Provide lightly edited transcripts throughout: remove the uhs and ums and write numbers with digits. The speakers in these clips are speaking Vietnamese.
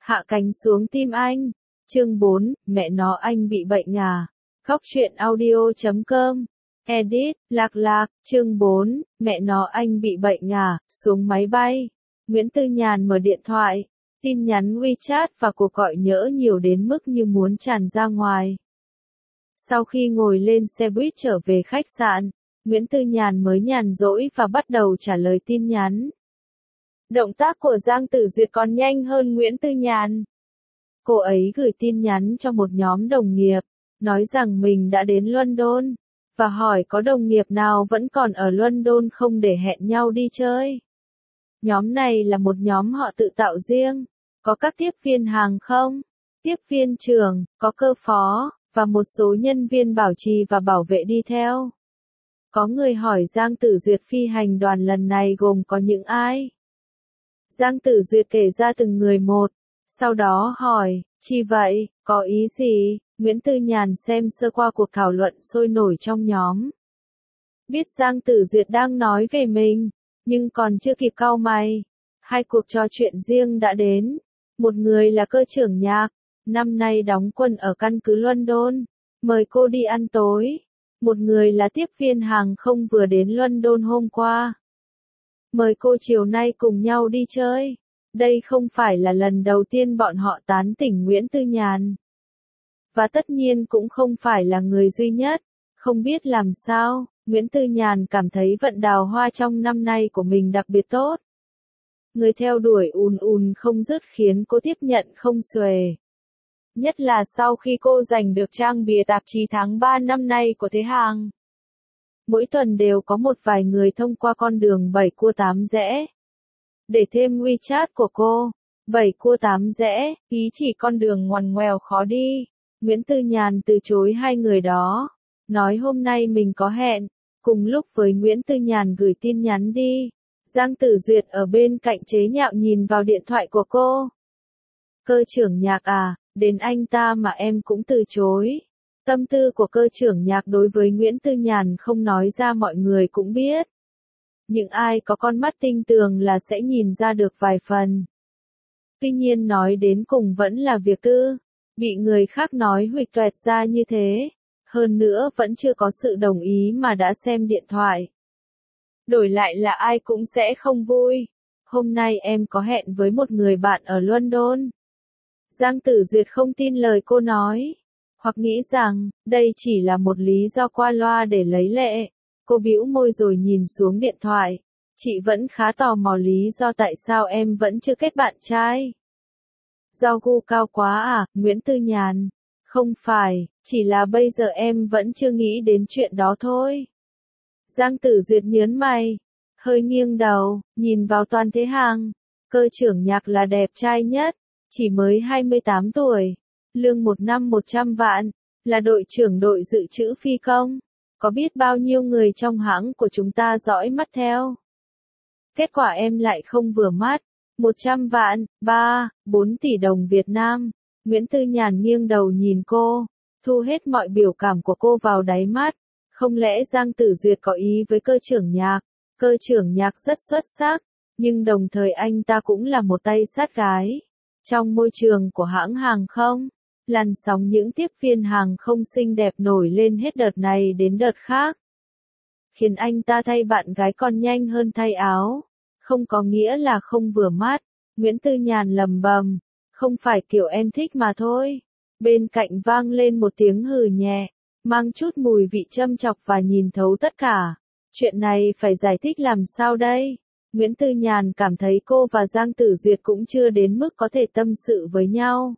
Hạ cánh xuống tim anh. Chương 4, mẹ nó anh bị bệnh à? Khóc chuyện audio.com. Edit, Lạc Lạc, chương 4, mẹ nó anh bị bệnh à? Xuống máy bay. Nguyễn Tư Nhàn mở điện thoại. Tin nhắn WeChat và cuộc gọi nhỡ nhiều đến mức như muốn tràn ra ngoài. Sau khi ngồi lên xe buýt trở về khách sạn, Nguyễn Tư Nhàn mới nhàn rỗi và bắt đầu trả lời tin nhắn. Động tác của Giang Tử Duyệt còn nhanh hơn Nguyễn Tư Nhàn. Cô ấy gửi tin nhắn cho một nhóm đồng nghiệp, nói rằng mình đã đến London, và hỏi có đồng nghiệp nào vẫn còn ở London không để hẹn nhau đi chơi. Nhóm này là một nhóm họ tự tạo riêng, có các tiếp viên hàng không, tiếp viên trưởng, có cơ phó, và một số nhân viên bảo trì và bảo vệ đi theo. Có người hỏi Giang Tử Duyệt phi hành đoàn lần này gồm có những ai? Giang Tử Duyệt kể ra từng người một, sau đó hỏi, chi vậy, có ý gì? Nguyễn Tư Nhàn xem sơ qua cuộc thảo luận sôi nổi trong nhóm. Biết Giang Tử Duyệt đang nói về mình, nhưng còn chưa kịp cau mày. Hai cuộc trò chuyện riêng đã đến. Một người là cơ trưởng Nhạc, năm nay đóng quân ở căn cứ London, mời cô đi ăn tối. Một người là tiếp viên hàng không vừa đến London hôm qua, mời cô chiều nay cùng nhau đi chơi. Đây không phải là lần đầu tiên bọn họ tán tỉnh Nguyễn Tư Nhàn. Và tất nhiên cũng không phải là người duy nhất. Không biết làm sao, Nguyễn Tư Nhàn cảm thấy vận đào hoa trong năm nay của mình đặc biệt tốt. Người theo đuổi ùn ùn không dứt khiến cô tiếp nhận không xuể. Nhất là sau khi cô giành được trang bìa tạp chí tháng 3 năm nay của Thế Hàng. Mỗi tuần đều có một vài người thông qua con đường 7 cua 8 rẽ. Để thêm WeChat của cô, 7 cua 8 rẽ, ý chỉ con đường ngoằn ngoèo khó đi. Nguyễn Tư Nhàn từ chối hai người đó, nói hôm nay mình có hẹn. Cùng lúc với Nguyễn Tư Nhàn gửi tin nhắn đi, Giang Tử Duyệt ở bên cạnh chế nhạo nhìn vào điện thoại của cô. Cơ trưởng Nhạc à, đến anh ta mà em cũng từ chối. Tâm tư của cơ trưởng Nhạc đối với Nguyễn Tư Nhàn không nói ra mọi người cũng biết. Những ai có con mắt tinh tường là sẽ nhìn ra được vài phần. Tuy nhiên nói đến cùng vẫn là việc tư, bị người khác nói huỵch toẹt ra như thế. Hơn nữa vẫn chưa có sự đồng ý mà đã xem điện thoại. Đổi lại là ai cũng sẽ không vui. Hôm nay em có hẹn với một người bạn ở London. Giang Tử Duyệt không tin lời cô nói, hoặc nghĩ rằng đây chỉ là một lý do qua loa để lấy lệ. Cô bĩu môi rồi nhìn xuống điện thoại. Chị vẫn khá tò mò lý do tại sao em vẫn chưa kết bạn trai. Do gu cao quá à, Nguyễn Tư Nhàn? Không phải, chỉ là bây giờ em vẫn chưa nghĩ đến chuyện đó thôi. Giang Tử Duyệt nhớn mày, hơi nghiêng đầu, nhìn vào Toàn Thế Hàng. Cơ trưởng Nhạc là đẹp trai nhất, chỉ mới 28 tuổi, lương một năm 100 vạn, là đội trưởng đội dự trữ phi công. Có biết bao nhiêu người trong hãng của chúng ta dõi mắt theo. Kết quả em lại không vừa mắt. 100 vạn, 4 tỷ đồng Việt Nam. Nguyễn Tư Nhàn nghiêng đầu nhìn cô, thu hết mọi biểu cảm của cô vào đáy mắt. Không lẽ Giang Tử Duyệt có ý với cơ trưởng Nhạc? Cơ trưởng Nhạc rất xuất sắc, nhưng đồng thời anh ta cũng là một tay sát gái. Trong môi trường của hãng hàng không, làn sóng những tiếp viên hàng không xinh đẹp nổi lên hết đợt này đến đợt khác. Khiến anh ta thay bạn gái còn nhanh hơn thay áo. Không có nghĩa là không vừa mắt. Nguyễn Tư Nhàn lầm bầm. Không phải kiểu em thích mà thôi. Bên cạnh vang lên một tiếng hừ nhẹ, mang chút mùi vị châm chọc và nhìn thấu tất cả. Chuyện này phải giải thích làm sao đây? Nguyễn Tư Nhàn cảm thấy cô và Giang Tử Duyệt cũng chưa đến mức có thể tâm sự với nhau.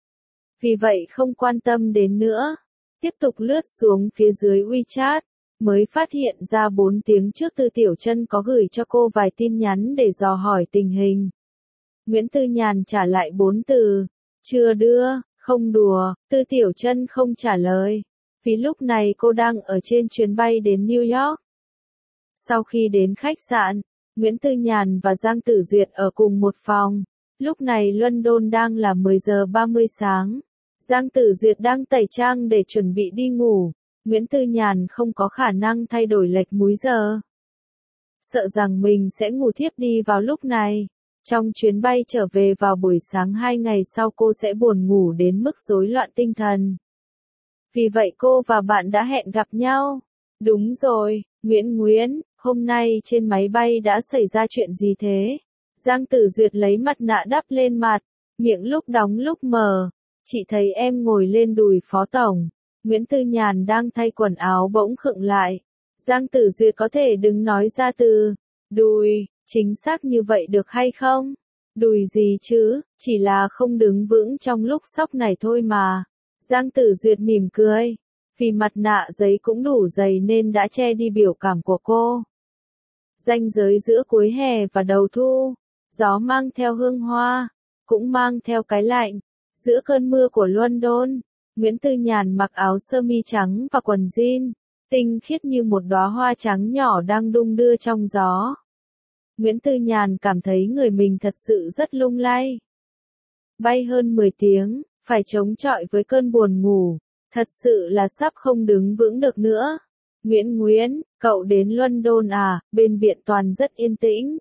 Vì vậy không quan tâm đến nữa. Tiếp tục lướt xuống phía dưới WeChat, mới phát hiện ra 4 tiếng trước Tư Tiểu Chân có gửi cho cô vài tin nhắn để dò hỏi tình hình. Nguyễn Tư Nhàn trả lại 4 từ, chưa đưa, không đùa. Tư Tiểu Chân không trả lời, vì lúc này cô đang ở trên chuyến bay đến New York. Sau khi đến khách sạn, Nguyễn Tư Nhàn và Giang Tử Duyệt ở cùng một phòng. Lúc này London đang là 10 giờ 30 sáng. Giang Tử Duyệt đang tẩy trang để chuẩn bị đi ngủ. Nguyễn Tư Nhàn không có khả năng thay đổi lệch múi giờ. Sợ rằng mình sẽ ngủ thiếp đi vào lúc này. Trong chuyến bay trở về vào buổi sáng 2 ngày sau cô sẽ buồn ngủ đến mức rối loạn tinh thần. Vì vậy cô và bạn đã hẹn gặp nhau. Đúng rồi, Nguyễn, hôm nay trên máy bay đã xảy ra chuyện gì thế? Giang Tử Duyệt lấy mặt nạ đắp lên mặt, miệng lúc đóng lúc mở. Chị thấy em ngồi lên đùi Phó Tổng. Nguyễn Tư Nhàn đang thay quần áo bỗng khựng lại. Giang Tử Duyệt có thể đừng nói ra từ đùi, chính xác như vậy được hay không? Đùi gì chứ, chỉ là không đứng vững trong lúc sóc này thôi mà. Giang Tử Duyệt mỉm cười. Vì mặt nạ giấy cũng đủ dày nên đã che đi biểu cảm của cô. Ranh giới giữa cuối hè và đầu thu, gió mang theo hương hoa, cũng mang theo cái lạnh. Giữa cơn mưa của London, Nguyễn Tư Nhàn mặc áo sơ mi trắng và quần jean, tinh khiết như một đóa hoa trắng nhỏ đang đung đưa trong gió. Nguyễn Tư Nhàn cảm thấy người mình thật sự rất lung lay. Bay hơn 10 tiếng, phải chống chọi với cơn buồn ngủ, thật sự là sắp không đứng vững được nữa. Nguyễn, cậu đến London à? Bên Biện Toàn rất yên tĩnh.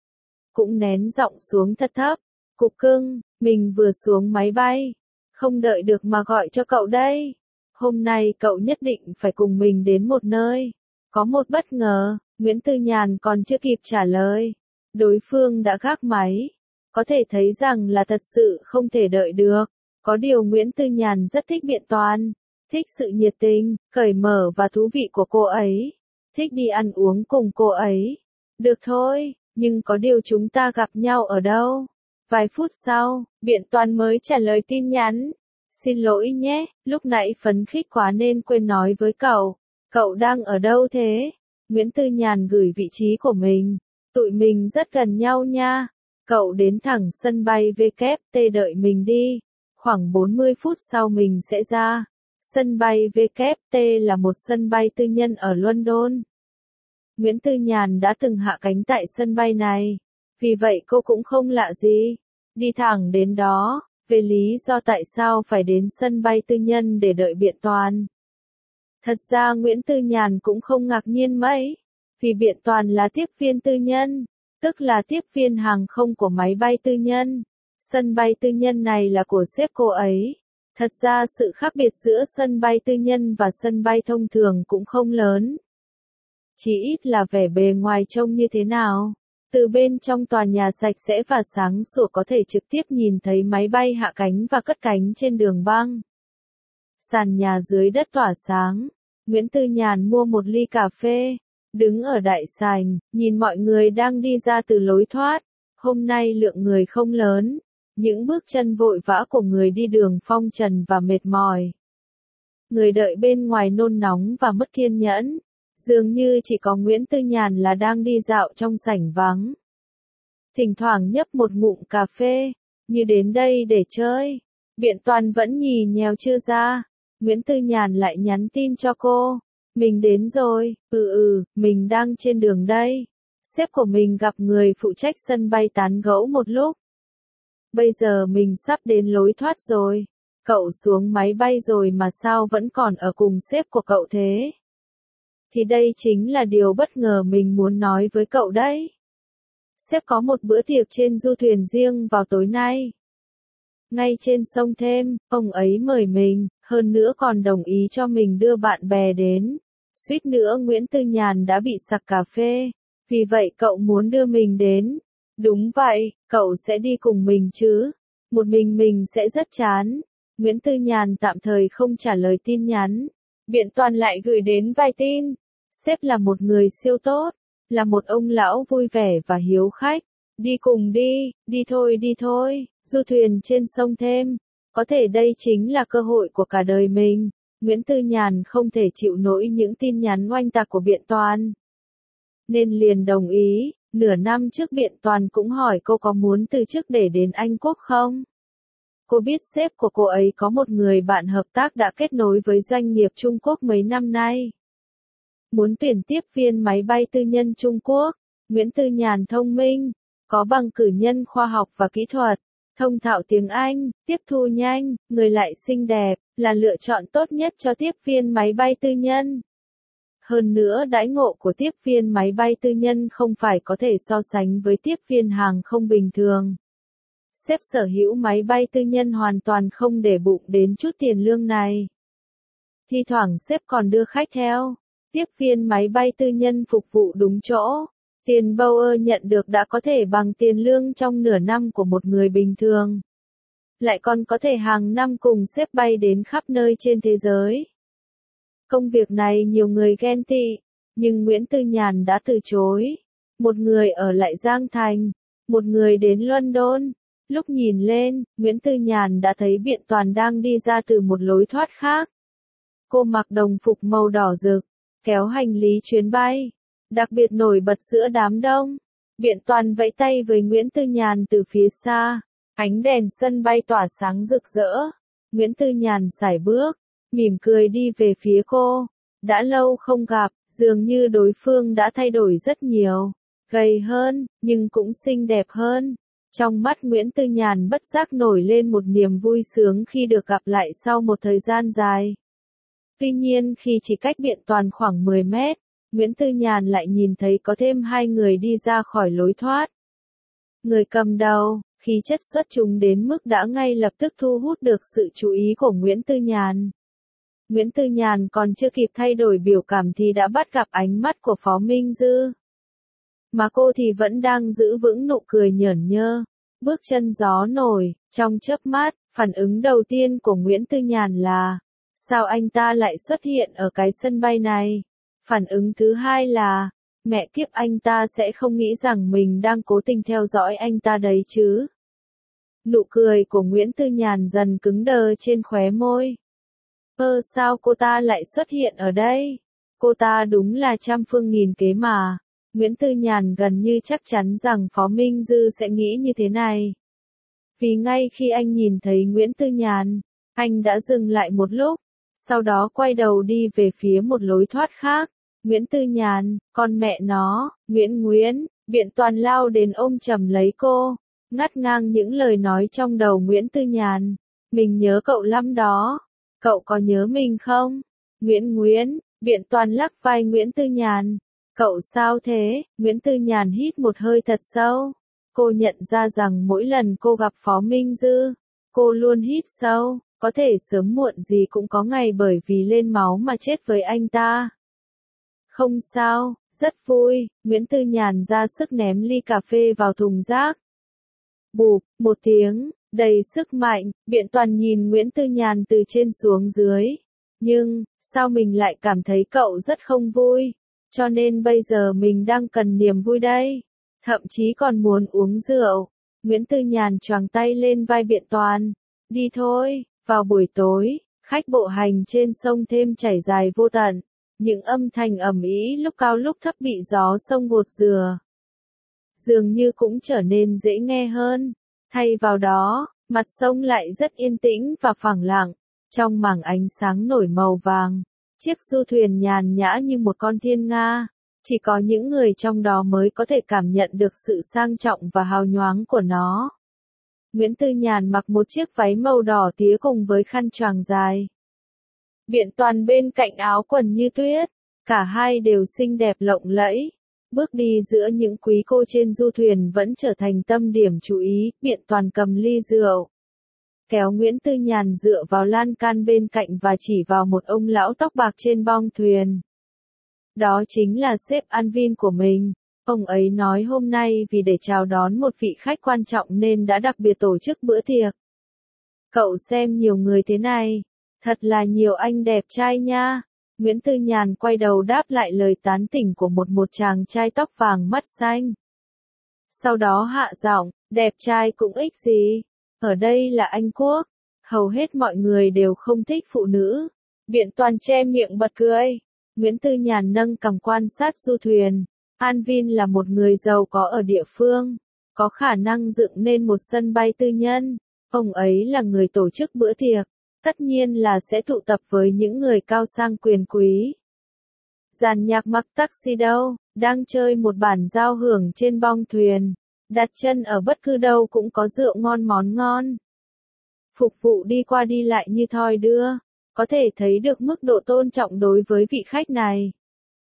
Cũng nén giọng xuống thật thấp. Cục cưng, mình vừa xuống máy bay. Không đợi được mà gọi cho cậu đây. Hôm nay cậu nhất định phải cùng mình đến một nơi. Có một bất ngờ, Nguyễn Tư Nhàn còn chưa kịp trả lời. Đối phương đã gác máy. Có thể thấy rằng là thật sự không thể đợi được. Có điều Nguyễn Tư Nhàn rất thích Biện Toàn. Thích sự nhiệt tình, cởi mở và thú vị của cô ấy. Thích đi ăn uống cùng cô ấy. Được thôi, nhưng có điều chúng ta gặp nhau ở đâu? Vài phút sau, Biện Toàn mới trả lời tin nhắn. Xin lỗi nhé, lúc nãy phấn khích quá nên quên nói với cậu. Cậu đang ở đâu thế? Nguyễn Tư Nhàn gửi vị trí của mình. Tụi mình rất gần nhau nha. Cậu đến thẳng sân bay WT đợi mình đi. Khoảng 40 phút sau mình sẽ ra. Sân bay WT là một sân bay tư nhân ở London. Nguyễn Tư Nhàn đã từng hạ cánh tại sân bay này. Vì vậy cô cũng không lạ gì. Đi thẳng đến đó, về lý do tại sao phải đến sân bay tư nhân để đợi Biện Toàn. Thật ra Nguyễn Tư Nhàn cũng không ngạc nhiên mấy. Vì Biện Toàn là tiếp viên tư nhân, tức là tiếp viên hàng không của máy bay tư nhân. Sân bay tư nhân này là của sếp cô ấy. Thật ra sự khác biệt giữa sân bay tư nhân và sân bay thông thường cũng không lớn. Chỉ ít là vẻ bề ngoài trông như thế nào. Từ bên trong tòa nhà sạch sẽ và sáng sủa có thể trực tiếp nhìn thấy máy bay hạ cánh và cất cánh trên đường băng. Sàn nhà dưới đất tỏa sáng. Nguyễn Tư Nhàn mua một ly cà phê. Đứng ở đại sảnh, nhìn mọi người đang đi ra từ lối thoát. Hôm nay lượng người không lớn. Những bước chân vội vã của người đi đường phong trần và mệt mỏi. Người đợi bên ngoài nôn nóng và mất kiên nhẫn. Dường như chỉ có Nguyễn Tư Nhàn là đang đi dạo trong sảnh vắng. Thỉnh thoảng nhấp một ngụm cà phê, như đến đây để chơi. Biện Toàn vẫn nhì nhèo chưa ra. Nguyễn Tư Nhàn lại nhắn tin cho cô. Mình đến rồi, mình đang trên đường đây. Sếp của mình gặp người phụ trách sân bay tán gẫu một lúc. Bây giờ mình sắp đến lối thoát rồi. Cậu xuống máy bay rồi mà sao vẫn còn ở cùng sếp của cậu thế? Thì đây chính là điều bất ngờ mình muốn nói với cậu đấy. Sếp có một bữa tiệc trên du thuyền riêng vào tối nay. Ngay trên sông Thêm, ông ấy mời mình, hơn nữa còn đồng ý cho mình đưa bạn bè đến. Suýt nữa Nguyễn Tư Nhàn đã bị sặc cà phê. Vì vậy cậu muốn đưa mình đến. Đúng vậy, cậu sẽ đi cùng mình chứ. Một mình sẽ rất chán. Nguyễn Tư Nhàn tạm thời không trả lời tin nhắn. Biện Toàn lại gửi đến vài tin. Sếp là một người siêu tốt. Là một ông lão vui vẻ và hiếu khách. Đi cùng đi, đi thôi. Du thuyền trên sông Thêm. Có thể đây chính là cơ hội của cả đời mình. Nguyễn Tư Nhàn không thể chịu nổi những tin nhắn oanh tạc của Biện Toàn. Nên liền đồng ý. Nửa năm trước Biện Toàn cũng hỏi cô có muốn từ chức để đến Anh Quốc không? Cô biết sếp của cô ấy có một người bạn hợp tác đã kết nối với doanh nghiệp Trung Quốc mấy năm nay. Muốn tuyển tiếp viên máy bay tư nhân Trung Quốc. Nguyễn Tư Nhàn thông minh, có bằng cử nhân khoa học và kỹ thuật, thông thạo tiếng Anh, tiếp thu nhanh, người lại xinh đẹp, là lựa chọn tốt nhất cho tiếp viên máy bay tư nhân. Hơn nữa đãi ngộ của tiếp viên máy bay tư nhân không phải có thể so sánh với tiếp viên hàng không bình thường. Sếp sở hữu máy bay tư nhân hoàn toàn không để bụng đến chút tiền lương này. Thi thoảng sếp còn đưa khách theo. Tiếp viên máy bay tư nhân phục vụ đúng chỗ. Tiền Bauer nhận được đã có thể bằng tiền lương trong nửa năm của một người bình thường. Lại còn có thể hàng năm cùng sếp bay đến khắp nơi trên thế giới. Công việc này nhiều người ghen tị, nhưng Nguyễn Tư Nhàn đã từ chối. Một người ở lại Giang Thành, một người đến London. Lúc nhìn lên, Nguyễn Tư Nhàn đã thấy Biện Toàn đang đi ra từ một lối thoát khác. Cô mặc đồng phục màu đỏ rực, kéo hành lý chuyến bay, đặc biệt nổi bật giữa đám đông. Biện Toàn vẫy tay với Nguyễn Tư Nhàn từ phía xa, ánh đèn sân bay tỏa sáng rực rỡ. Nguyễn Tư Nhàn sải bước, mỉm cười đi về phía cô. Đã lâu không gặp, dường như đối phương đã thay đổi rất nhiều, gầy hơn, nhưng cũng xinh đẹp hơn. Trong mắt Nguyễn Tư Nhàn bất giác nổi lên một niềm vui sướng khi được gặp lại sau một thời gian dài. Tuy nhiên khi chỉ cách Biện Toàn khoảng 10 mét, Nguyễn Tư Nhàn lại nhìn thấy có thêm hai người đi ra khỏi lối thoát. Người cầm đầu, khí chất xuất chúng đến mức đã ngay lập tức thu hút được sự chú ý của Nguyễn Tư Nhàn. Nguyễn Tư Nhàn còn chưa kịp thay đổi biểu cảm thì đã bắt gặp ánh mắt của Phó Minh Dư. Mà cô thì vẫn đang giữ vững nụ cười nhởn nhơ, bước chân gió nổi, trong chớp mắt, phản ứng đầu tiên của Nguyễn Tư Nhàn là, sao anh ta lại xuất hiện ở cái sân bay này? Phản ứng thứ hai là, mẹ kiếp anh ta sẽ không nghĩ rằng mình đang cố tình theo dõi anh ta đấy chứ. Nụ cười của Nguyễn Tư Nhàn dần cứng đờ trên khóe môi. Sao cô ta lại xuất hiện ở đây? Cô ta đúng là trăm phương nghìn kế mà. Nguyễn Tư Nhàn gần như chắc chắn rằng Phó Minh Dư sẽ nghĩ như thế này. Vì ngay khi anh nhìn thấy Nguyễn Tư Nhàn, anh đã dừng lại một lúc, sau đó quay đầu đi về phía một lối thoát khác. Nguyễn Tư Nhàn, con mẹ nó, Nguyễn, Biện Toàn lao đến ôm chầm lấy cô, ngắt ngang những lời nói trong đầu Nguyễn Tư Nhàn. Mình nhớ cậu lắm đó, cậu có nhớ mình không? Nguyễn, Biện Toàn lắc vai Nguyễn Tư Nhàn. Cậu sao thế? Nguyễn Tư Nhàn hít một hơi thật sâu. Cô nhận ra rằng mỗi lần cô gặp Phó Minh Dư, cô luôn hít sâu, có thể sớm muộn gì cũng có ngày bởi vì lên máu mà chết với anh ta. Không sao, rất vui, Nguyễn Tư Nhàn ra sức ném ly cà phê vào thùng rác. Bụp, một tiếng, đầy sức mạnh, Biện Toàn nhìn Nguyễn Tư Nhàn từ trên xuống dưới. Nhưng, sao mình lại cảm thấy cậu rất không vui? Cho nên bây giờ mình đang cần niềm vui đây. Thậm chí còn muốn uống rượu. Nguyễn Tư Nhàn choàng tay lên vai Biện Toàn. Đi thôi, vào buổi tối, khách bộ hành trên sông Thêm chảy dài vô tận. Những âm thanh ầm ĩ lúc cao lúc thấp bị gió sông gột rửa. Dường như cũng trở nên dễ nghe hơn. Thay vào đó, mặt sông lại rất yên tĩnh và phẳng lặng. Trong mảng ánh sáng nổi màu vàng. Chiếc du thuyền nhàn nhã như một con thiên nga, chỉ có những người trong đó mới có thể cảm nhận được sự sang trọng và hào nhoáng của nó. Nguyễn Tư Nhàn mặc một chiếc váy màu đỏ tía cùng với khăn choàng dài. Biện Toàn bên cạnh áo quần như tuyết, cả hai đều xinh đẹp lộng lẫy. Bước đi giữa những quý cô trên du thuyền vẫn trở thành tâm điểm chú ý, Biện Toàn cầm ly rượu. Kéo Nguyễn Tư Nhàn dựa vào lan can bên cạnh và chỉ vào một ông lão tóc bạc trên bong thuyền. Đó chính là sếp Anvin của mình. Ông ấy nói hôm nay vì để chào đón một vị khách quan trọng nên đã đặc biệt tổ chức bữa tiệc. Cậu xem nhiều người thế này, thật là nhiều anh đẹp trai nha. Nguyễn Tư Nhàn quay đầu đáp lại lời tán tỉnh của một chàng trai tóc vàng mắt xanh. Sau đó hạ giọng, đẹp trai cũng ích gì. Ở đây là Anh Quốc, hầu hết mọi người đều không thích phụ nữ. Biện Toàn che miệng bật cười. Nguyễn Tư Nhàn nâng cằm quan sát du thuyền. Anvin là một người giàu có ở địa phương, có khả năng dựng nên một sân bay tư nhân. Ông ấy là người tổ chức bữa tiệc, tất nhiên là sẽ tụ tập với những người cao sang quyền quý. Dàn nhạc mặc taxi đâu, đang chơi một bản giao hưởng trên bong thuyền. Đặt chân ở bất cứ đâu cũng có rượu ngon món ngon. Phục vụ đi qua đi lại như thoi đưa, có thể thấy được mức độ tôn trọng đối với vị khách này.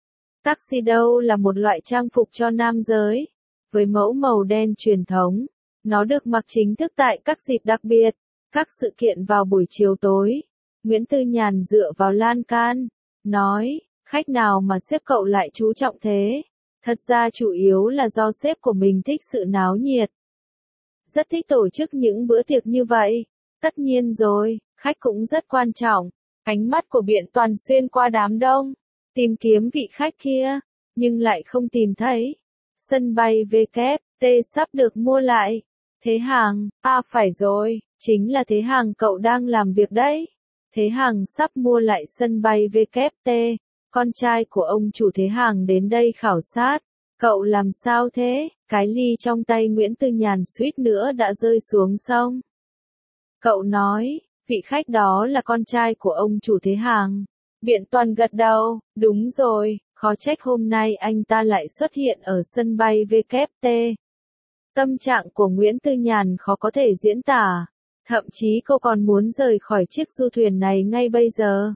Tuxedo là một loại trang phục cho nam giới, với mẫu màu đen truyền thống. Nó được mặc chính thức tại các dịp đặc biệt, các sự kiện vào buổi chiều tối. Nguyễn Tư Nhàn dựa vào lan can, nói, khách nào mà sếp cậu lại chú trọng thế? Thật ra chủ yếu là do sếp của mình thích sự náo nhiệt. Rất thích tổ chức những bữa tiệc như vậy. Tất nhiên rồi, khách cũng rất quan trọng. Ánh mắt của Biện Toàn xuyên qua đám đông, tìm kiếm vị khách kia, nhưng lại không tìm thấy. Sân bay WT sắp được mua lại. Thế Hàng, phải rồi, chính là Thế Hàng cậu đang làm việc đấy. Thế Hàng sắp mua lại sân bay WT, con trai của ông chủ Thế Hàng đến đây khảo sát. Cậu làm sao thế? Cái ly trong tay Nguyễn Tư Nhàn suýt nữa đã rơi xuống sông. Cậu nói, vị khách đó là con trai của ông chủ Thế Hàng. Biện Toàn gật đầu, đúng rồi, khó trách hôm nay anh ta lại xuất hiện ở sân bay WT. Tâm trạng của Nguyễn Tư Nhàn khó có thể diễn tả, thậm chí cô còn muốn rời khỏi chiếc du thuyền này ngay bây giờ.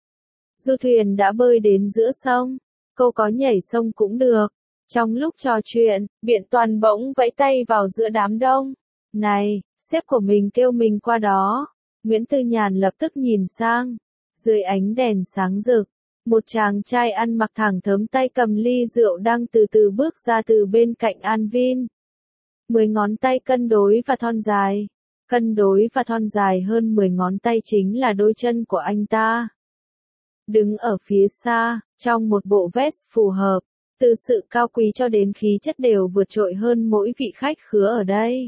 Du thuyền đã bơi đến giữa sông, cô có nhảy sông cũng được. Trong lúc trò chuyện, Biện Toàn bỗng vẫy tay vào giữa đám đông. Này, sếp của mình kêu mình qua đó. Nguyễn Tư Nhàn lập tức nhìn sang. Dưới ánh đèn sáng rực, một chàng trai ăn mặc thẳng thớm tay cầm ly rượu đang từ từ bước ra từ bên cạnh An Vin. 10 ngón tay cân đối và thon dài. Cân đối và thon dài hơn 10 ngón tay chính là đôi chân của anh ta. Đứng ở phía xa, trong một bộ vest phù hợp, từ sự cao quý cho đến khí chất đều vượt trội hơn mỗi vị khách khứa ở đây.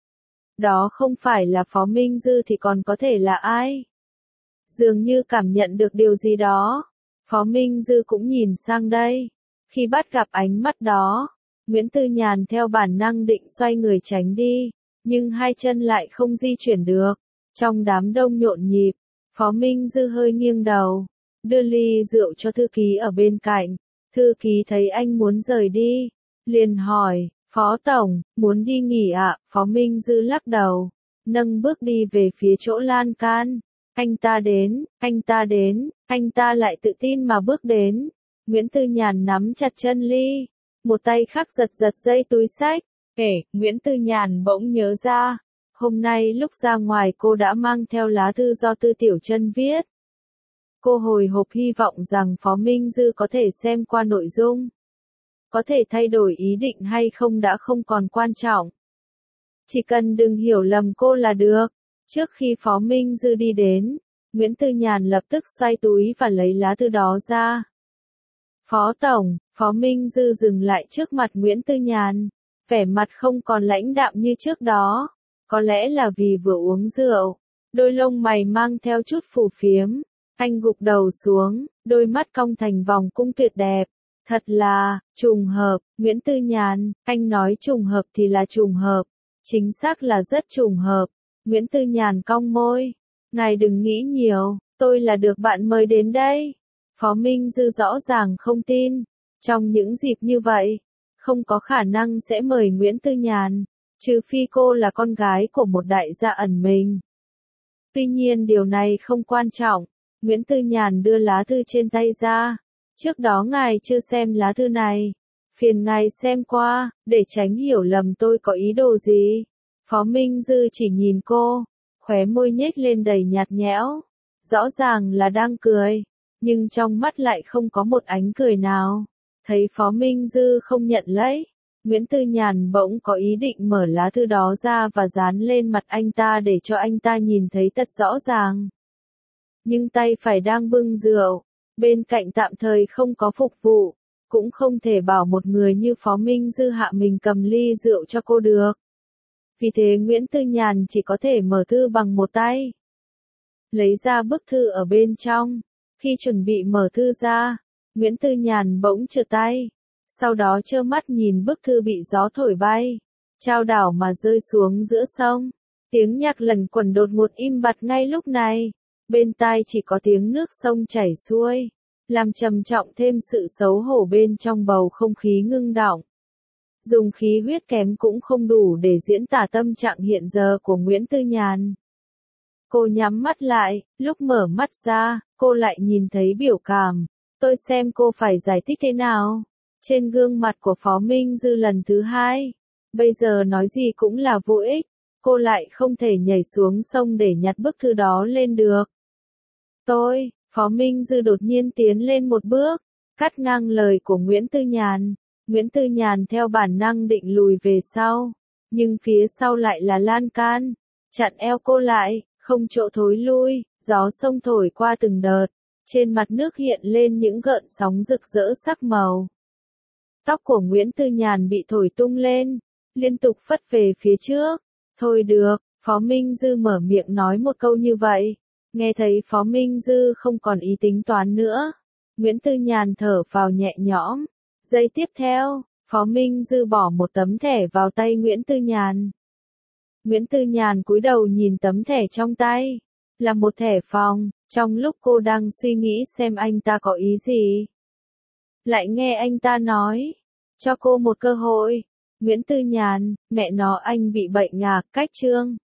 Đó không phải là Phó Minh Dư thì còn có thể là ai? Dường như cảm nhận được điều gì đó, Phó Minh Dư cũng nhìn sang đây. Khi bắt gặp ánh mắt đó, Nguyễn Tư Nhàn theo bản năng định xoay người tránh đi, nhưng hai chân lại không di chuyển được. Trong đám đông nhộn nhịp, Phó Minh Dư hơi nghiêng đầu, đưa ly rượu cho thư ký ở bên cạnh. Thư ký thấy anh muốn rời đi, liền hỏi, Phó Tổng, muốn đi nghỉ ạ? Phó Minh Dư lắc đầu, nâng bước đi về phía chỗ lan can. Anh ta lại tự tin mà bước đến. Nguyễn Tư Nhàn nắm chặt chân ly, một tay khác giật giật dây túi xách. Nguyễn Tư Nhàn bỗng nhớ ra, hôm nay lúc ra ngoài cô đã mang theo lá thư do Tư Tiểu Chân viết. Cô hồi hộp hy vọng rằng Phó Minh Dư có thể xem qua nội dung. Có thể thay đổi ý định hay không đã không còn quan trọng. Chỉ cần đừng hiểu lầm cô là được. Trước khi Phó Minh Dư đi đến, Nguyễn Tư Nhàn lập tức xoay túi và lấy lá thư đó ra. Phó Tổng, Phó Minh Dư dừng lại trước mặt Nguyễn Tư Nhàn, vẻ mặt không còn lãnh đạm như trước đó. Có lẽ là vì vừa uống rượu, đôi lông mày mang theo chút phù phiếm. Anh gục đầu xuống, đôi mắt cong thành vòng cung tuyệt đẹp. Thật là, trùng hợp, Nguyễn Tư Nhàn, anh nói trùng hợp thì là trùng hợp. Chính xác là rất trùng hợp. Nguyễn Tư Nhàn cong môi. Ngài đừng nghĩ nhiều, tôi là được bạn mời đến đây. Phó Minh Dư rõ ràng không tin. Trong những dịp như vậy, không có khả năng sẽ mời Nguyễn Tư Nhàn, trừ phi cô là con gái của một đại gia ẩn mình. Tuy nhiên điều này không quan trọng. Nguyễn Tư Nhàn đưa lá thư trên tay ra. Trước đó ngài chưa xem lá thư này. Phiền ngài xem qua, để tránh hiểu lầm tôi có ý đồ gì. Phó Minh Dư chỉ nhìn cô, khóe môi nhếch lên đầy nhạt nhẽo. Rõ ràng là đang cười, nhưng trong mắt lại không có một ánh cười nào. Thấy Phó Minh Dư không nhận lấy, Nguyễn Tư Nhàn bỗng có ý định mở lá thư đó ra và dán lên mặt anh ta để cho anh ta nhìn thấy thật rõ ràng. Nhưng tay phải đang bưng rượu, bên cạnh tạm thời không có phục vụ, cũng không thể bảo một người như Phó Minh Dư hạ mình cầm ly rượu cho cô được. Vì thế Nguyễn Tư Nhàn chỉ có thể mở thư bằng một tay. Lấy ra bức thư ở bên trong. Khi chuẩn bị mở thư ra, Nguyễn Tư Nhàn bỗng trượt tay. Sau đó trơ mắt nhìn bức thư bị gió thổi bay, chao đảo mà rơi xuống giữa sông. Tiếng nhạc lẩn quẩn đột ngột im bặt ngay lúc này. Bên tai chỉ có tiếng nước sông chảy xuôi, làm trầm trọng thêm sự xấu hổ bên trong bầu không khí ngưng đọng. Dùng khí huyết kém cũng không đủ để diễn tả tâm trạng hiện giờ của Nguyễn Tư Nhàn. Cô nhắm mắt lại, lúc mở mắt ra, cô lại nhìn thấy biểu cảm Tôi xem cô phải giải thích thế nào. Trên gương mặt của Phó Minh Dư lần thứ hai. Bây giờ nói gì cũng là vô ích. Cô lại không thể nhảy xuống sông để nhặt bức thư đó lên được. Phó Minh Dư đột nhiên tiến lên một bước, cắt ngang lời của Nguyễn Tư Nhàn. Nguyễn Tư Nhàn theo bản năng định lùi về sau, nhưng phía sau lại là lan can, chặn eo cô lại, không chỗ thối lui, gió sông thổi qua từng đợt, trên mặt nước hiện lên những gợn sóng rực rỡ sắc màu. Tóc của Nguyễn Tư Nhàn bị thổi tung lên, liên tục phất về phía trước. Thôi được, Phó Minh Dư mở miệng nói một câu như vậy. Nghe thấy Phó Minh Dư không còn ý tính toán nữa. Nguyễn Tư Nhàn thở phào nhẹ nhõm. Giây tiếp theo, Phó Minh Dư bỏ một tấm thẻ vào tay Nguyễn Tư Nhàn. Nguyễn Tư Nhàn cúi đầu nhìn tấm thẻ trong tay. Là một thẻ phòng, trong lúc cô đang suy nghĩ xem anh ta có ý gì. Lại nghe anh ta nói, cho cô một cơ hội. Nguyễn Tư Nhàn, mẹ nó anh bị bệnh à, cách chương.